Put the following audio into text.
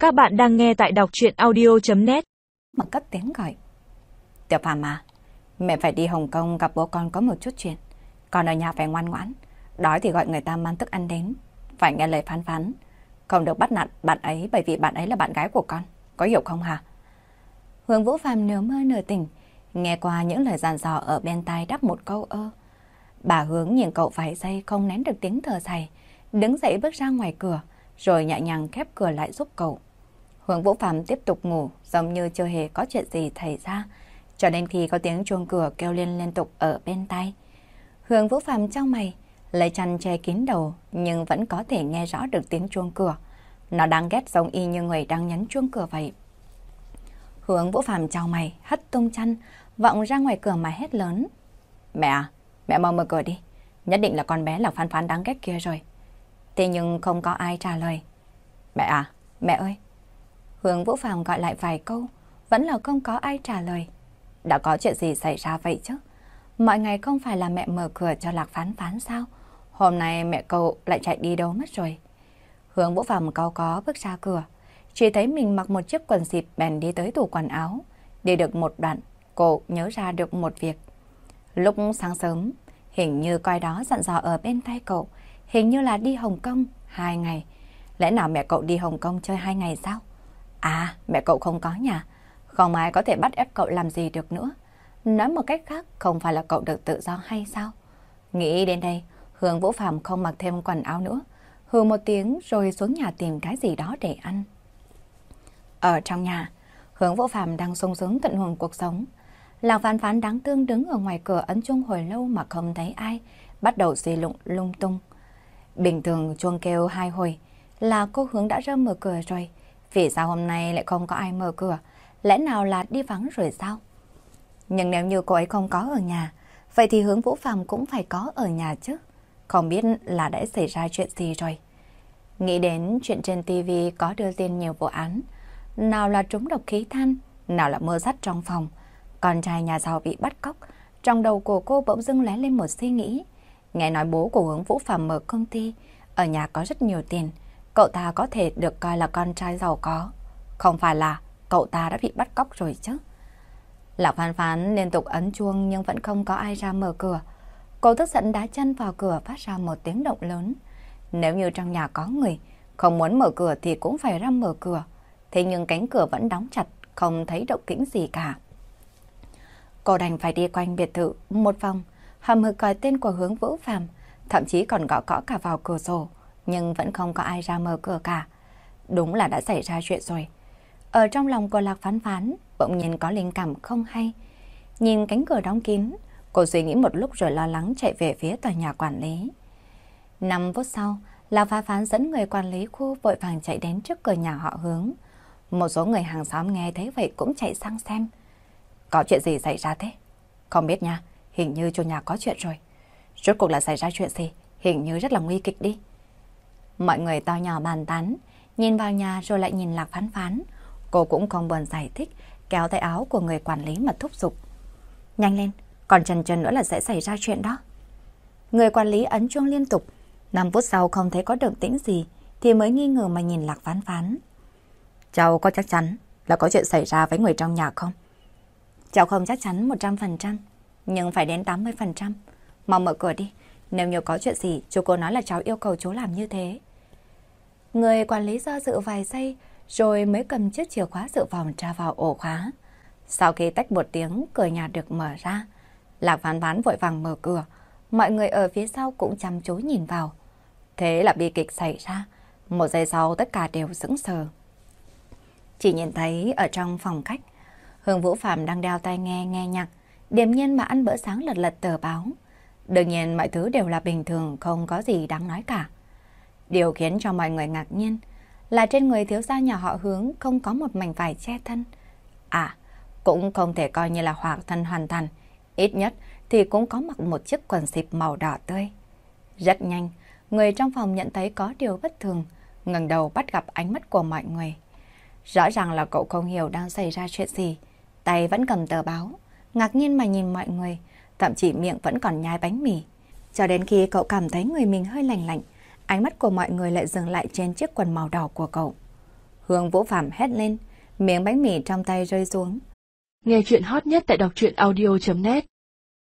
Các bạn đang nghe tại đọc truyện audio.net. Mà cất tiếng gọi. Tiểu Phàm à, mẹ phải đi Hồng Kông gặp bố con có một chút chuyện. Con ở nhà phải ngoan ngoãn. Đói thì gọi người ta mang thức ăn đến. Phải nghe lời Phán Phán. Không được bắt nạt bạn ấy bởi vì bạn ấy là bạn gái của con. Có hiểu không hả? Hướng Vũ Phàm nửa mơ nửa tỉnh, nghe qua những lời dặn dò ở bên tai đáp một câu ơ. Bà Hướng nhìn cậu vài giây không nén được tiếng thở dài, đứng dậy bước ra ngoài cửa, rồi nhẹ nhàng khép cửa lại giúp cậu. Hướng Vũ Phàm tiếp tục ngủ giống như chưa hề có chuyện gì xảy ra, cho đến khi có tiếng chuông cửa kêu lên liên tục ở bên tai. Hướng Vũ Phàm chau mày, lấy chăn che kín đầu nhưng vẫn có thể nghe rõ được tiếng chuông cửa. Nó đáng ghét giống y như người đang nhấn chuông cửa vậy. Hướng Vũ Phàm chau mày, hất tung chăn, vọng ra ngoài cửa mà hét lớn. Mẹ à, mẹ mau mở cửa đi. Nhất định là con bé là Phán Phán đáng ghét kia rồi. Thế nhưng không có ai trả lời. Mẹ à, mẹ ơi. Hướng Vũ Phàm gọi lại vài câu, vẫn là không có ai trả lời. Đã có chuyện gì xảy ra vậy chứ? Mọi ngày không phải là mẹ mở cửa cho Lạc Phán Phán sao? Hôm nay mẹ cậu lại chạy đi đâu mất rồi? Hướng Vũ Phàm cau có bước ra cửa, chỉ thấy mình mặc một chiếc quần xịp bèn đi tới tủ quần áo. Đi được một đoạn, cô nhớ ra được một việc. Lúc sáng sớm, hình như coi đó dặn dò ở bên tay cậu, hình như là đi Hồng Kông 2 ngày. Lẽ nào mẹ cậu đi Hồng Kông chơi 2 ngày sao? À, mẹ cậu không có nhà, không ai có thể bắt ép cậu làm gì được nữa. Nói một cách khác, không phải là cậu được tự do hay sao? Nghĩ đến đây, Hướng Vũ Phàm không mặc thêm quần áo nữa, hừ một tiếng rồi xuống nhà tìm cái gì đó để ăn. Ở trong nhà, Hướng Vũ Phàm đang sung sướng tận hưởng cuộc sống. Lạc Phán Phán đáng thương đứng ở ngoài cửa ấn chuông hồi lâu mà không thấy ai, bắt đầu suy luận lung tung. Bình thường chuông kêu 2 hồi là cô Hướng đã ra mở cửa rồi. Vì sao hôm nay lại không có ai mở cửa? Lẽ nào là đi vắng rồi sao? Nhưng nếu như cô ấy không có ở nhà, vậy thì Hướng Vũ Phàm cũng phải có ở nhà chứ. Không biết là đã xảy ra chuyện gì rồi. Nghĩ đến chuyện trên TV có đưa tin nhiều vụ án. Nào là trúng độc khí than, nào là mơ dắt trong phòng. Con trai nhà giàu bị bắt cóc. Trong đầu của cô bỗng dưng lóe lên một suy nghĩ. Nghe nói bố của Hướng Vũ Phàm mở công ty, ở nhà có rất nhiều tiền. Cậu ta có thể được coi là con trai giàu có. Không phải là cậu ta đã bị bắt cóc rồi chứ. Lạc Phán Phán liên tục ấn chuông nhưng vẫn không có ai ra mở cửa. Cô tức giận đá chân vào cửa phát ra một tiếng động lớn. Nếu như trong nhà có người, không muốn mở cửa thì cũng phải ra mở cửa. Thế nhưng cánh cửa vẫn đóng chặt, không thấy động tĩnh gì cả. Cô đành phải đi quanh biệt thự một vòng, hầm hực gọi tên của Hướng Vũ Phàm, thậm chí còn gõ gõ cả vào cửa sổ, nhưng vẫn không có ai ra mở cửa cả. Đúng là đã xảy ra chuyện rồi. Ở trong lòng của Lạc Phán Phán bỗng nhiên có linh cảm không hay. Nhìn cánh cửa đóng kín, cô suy nghĩ một lúc rồi lo lắng chạy về phía tòa nhà quản lý. 5 phút sau, Lạc Phán Phán dẫn người quản lý khu vội vàng chạy đến trước cửa nhà họ Hướng. Một số người hàng xóm nghe thấy vậy cũng chạy sang xem. Có chuyện gì xảy ra thế? Không biết nha, hình như chủ nhà có chuyện rồi. Rốt cuộc là xảy ra chuyện gì? Hình như rất là nguy kịch đi. Mọi người to nhỏ bàn tán, nhìn vào nhà rồi lại nhìn Lạc Phán Phán. Cô cũng không buồn giải thích, kéo tay áo của người quản lý mà thúc giục. Nhanh lên, còn chần chừ nữa là sẽ xảy ra chuyện đó. Người quản lý ấn chuông liên tục. 5 phút sau không thấy có động tĩnh gì thì mới nghi ngờ mà nhìn Lạc Phán Phán. Cháu có chắc chắn là có chuyện xảy ra với người trong nhà không? Cháu không chắc chắn 100%, nhưng phải đến 80%. Mau mở cửa đi, nếu như có chuyện gì, chú cô nói là cháu yêu cầu chú làm như thế. Người quản lý do dự vài giây, rồi mới cầm chiếc chìa khóa dự phòng tra vào ổ khóa. Sau khi tách một tiếng, cửa nhà được mở ra. Lạc Phán Phán vội vàng mở cửa, mọi người ở phía sau cũng chăm chú nhìn vào. Thế là bi kịch xảy ra, 1 giây sau tất cả đều sững sờ. Chỉ nhìn thấy ở trong phòng khách, Hướng Vũ Phàm đang đeo tai nghe nghe nhạc, điềm nhiên mà ăn bữa sáng lật lật tờ báo. Đương nhiên mọi thứ đều là bình thường, không có gì đáng nói cả. Điều khiến cho mọi người ngạc nhiên là trên người thiếu gia nhà họ Hướng không có một mảnh vải che thân. À, cũng không thể coi như là hòa thân hoàn toàn, ít nhất thì cũng có mặc một chiếc quần xịp màu đỏ tươi. Rất nhanh, người trong phòng nhận thấy có điều bất thường, ngẩng đầu bắt gặp ánh mắt của mọi người. Rõ ràng là cậu không hiểu đang xảy ra chuyện gì, tay vẫn cầm tờ báo, ngạc nhiên mà nhìn mọi người, thậm chí miệng vẫn còn nhai bánh mì. Cho đến khi cậu cảm thấy người mình hơi lạnh lạnh, ánh mắt của mọi người lại dừng lại trên chiếc quần màu đỏ của cậu. Hương Vũ Phạm hét lên, miếng bánh mì trong tay rơi xuống. Nghe chuyện hot nhất tại đọc truyện audio.net